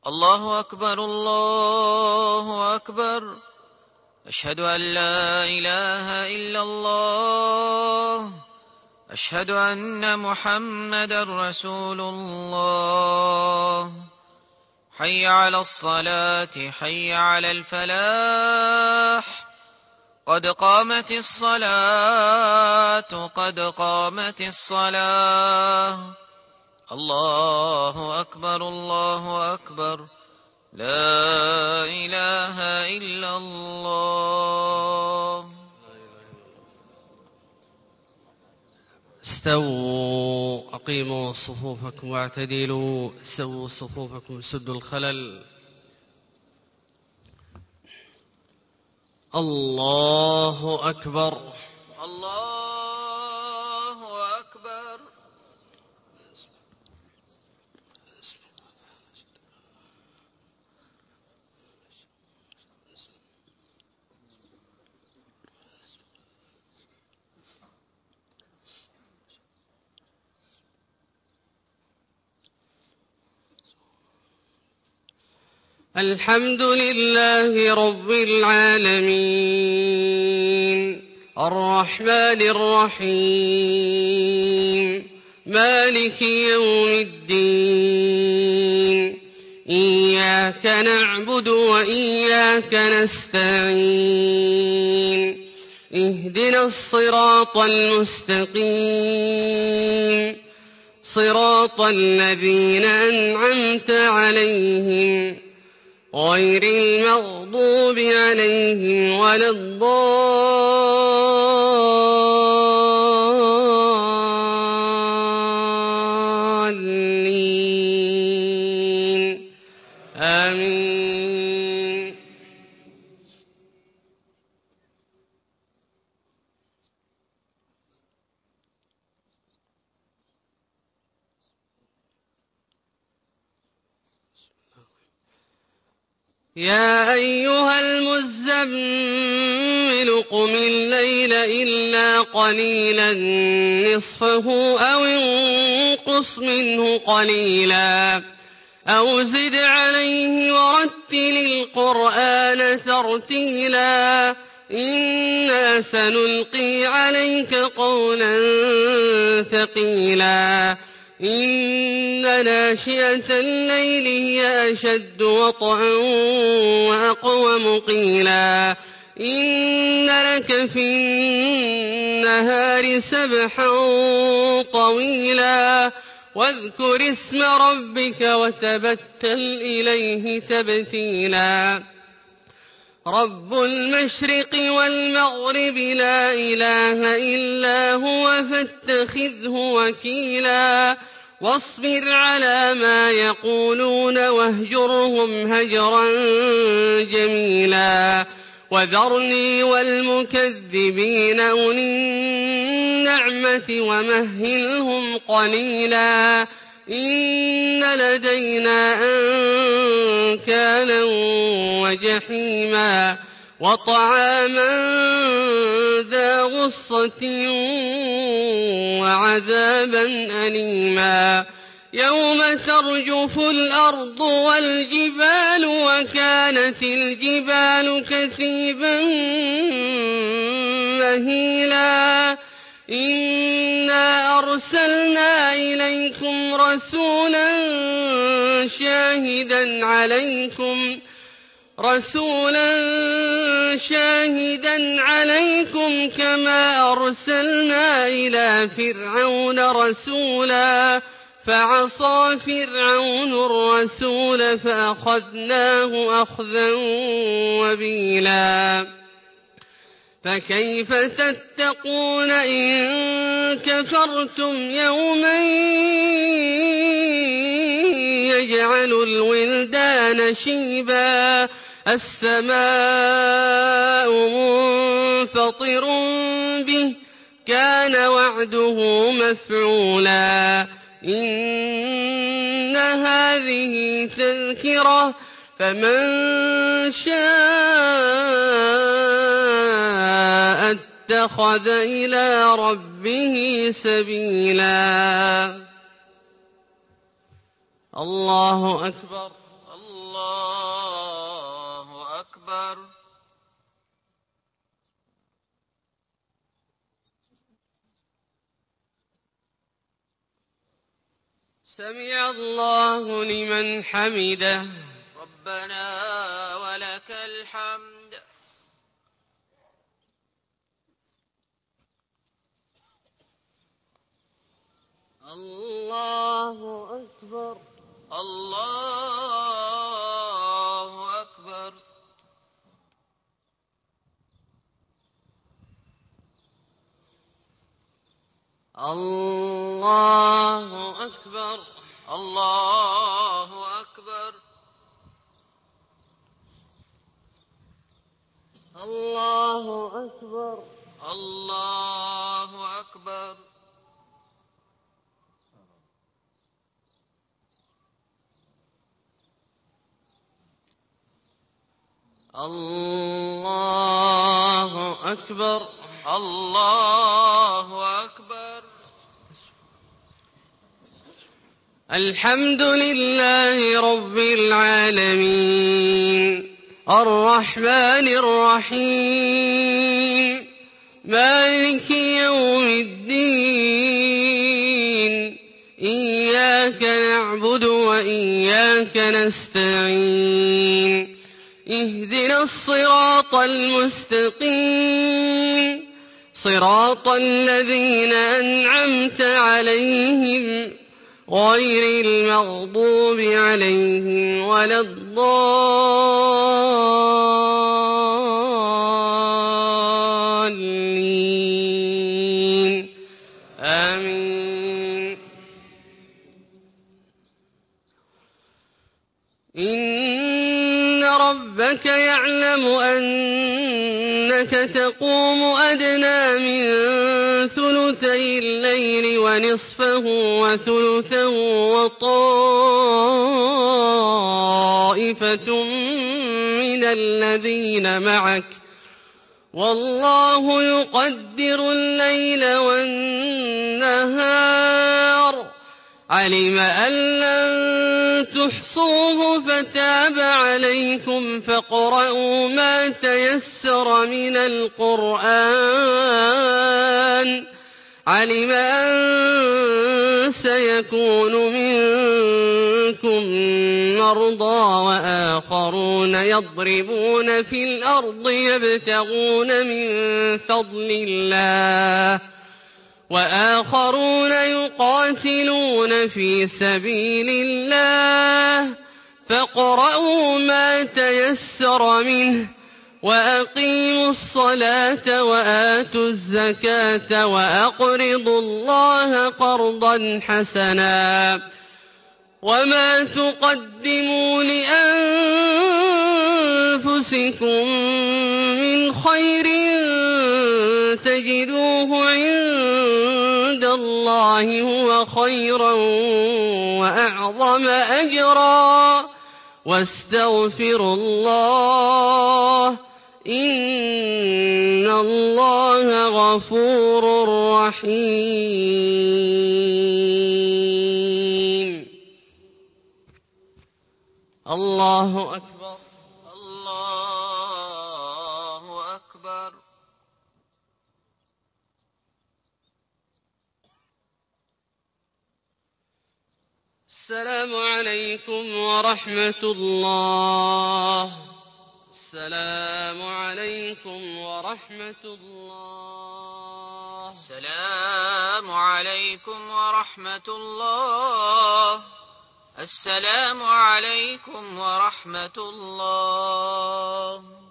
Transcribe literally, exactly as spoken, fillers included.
الله أكبر الله أكبر. أشهد أن لا إله إلا الله. أشهد أن محمدا رسول الله. حي على الصلاة حي على الفلاح. قد قامت الصلاة قد قامت الصلاة. الله أكبر الله أكبر. لا إله إلا الله. استووا أقيموا صفوفكم واعتدلوا. سووا صفوفكم سدوا الخلل. الله أكبر الله أكبر. الحمد لله رب العالمين الرحمن الرحيم مالك يوم الدين. إياك نعبد وإياك نستعين. اهدنا الصراط المستقيم صراط الذين أنعمت عليهم غير المغضوب عليهم ولا الضالين. آمين. يا أيها المزمل قم الليل إلا قليلا نصفه أو انقص منه قليلا أو زد عليه ورتل القرآن ترتيلا. إنا سنلقي عليك قولا ثقيلا. إن ناشئة الليل هي أشد وطئا وأقوم قيلا. إن لك في النهار سبحا طويلا. واذكر اسم ربك وتبتل إليه تبتيلا. رب المشرق والمغرب لا إله إلا هو فاتخذه وكيلا. واصبر على ما يقولون واهجرهم هجرا جميلا. وذرني والمكذبين أولي النعمة ومهلهم قليلا. إن لدينا أنكالا وجحيما وطعاما ذا غصة وعذابا أليما. يوم ترجف الأرض والجبال وكانت الجبال كثيبا مهيلا. إنا أرسلنا إليكم رسولا شاهدا عليكم رسولا شاهدا عليكم كما أرسلنا إلى فرعون رسولا. فعصى فرعون الرسول فأخذناه أخذا وبيلا. فكيف تتقون إن كفرتم يوما يجعل الولدان شيبا. السماء منفطر به كان وعده مفعولا. إن هذه تذكرة فمن شاء اتخذ إلى ربه سبيلا. الله أكبر. الله سمع الله لمن حمده. ربنا ولك الحمد. الله أكبر. الله أكبر. الله أكبر. الله أكبر. الله أكبر. الله أكبر. الله أكبر. الله أكبر. الحمد لله رب العالمين الرحمن الرحيم مالك يوم الدين إياك نعبد وإياك نستعين اهدنا الصراط المستقيم صراط الذين أنعمت عليهم غير المغضوب عليهم ولا الضالين آمين. إن ربك يعلم أنك تقوم أدنى من ثلثي الليل ونصفه وثلثه وطائفة من الذين معك والله يقدر الليل والنهار علم أن لن تحصوه فتاب عليكم فاقرؤوا ما تيسر من القرآن علم أن سيكون منكم مرضى وآخرون يضربون في الأرض يبتغون من فضل الله وآخرون يقاتلون في سبيل الله فاقرؤوا ما تيسر منه وأقيموا الصلاة وآتوا الزكاة وأقرضوا الله قرضا حسنا وما تقدموا لأنفسكم من خير تجدوه عند الله هو خيرا وأعظم أجرا واستغفروا الله إن الله غفور رحيم. الله أكبر. الله أكبر. السلام عليكم ورحمة الله. السلام عليكم ورحمة الله. السلام عليكم ورحمة الله. السلام عليكم ورحمة الله.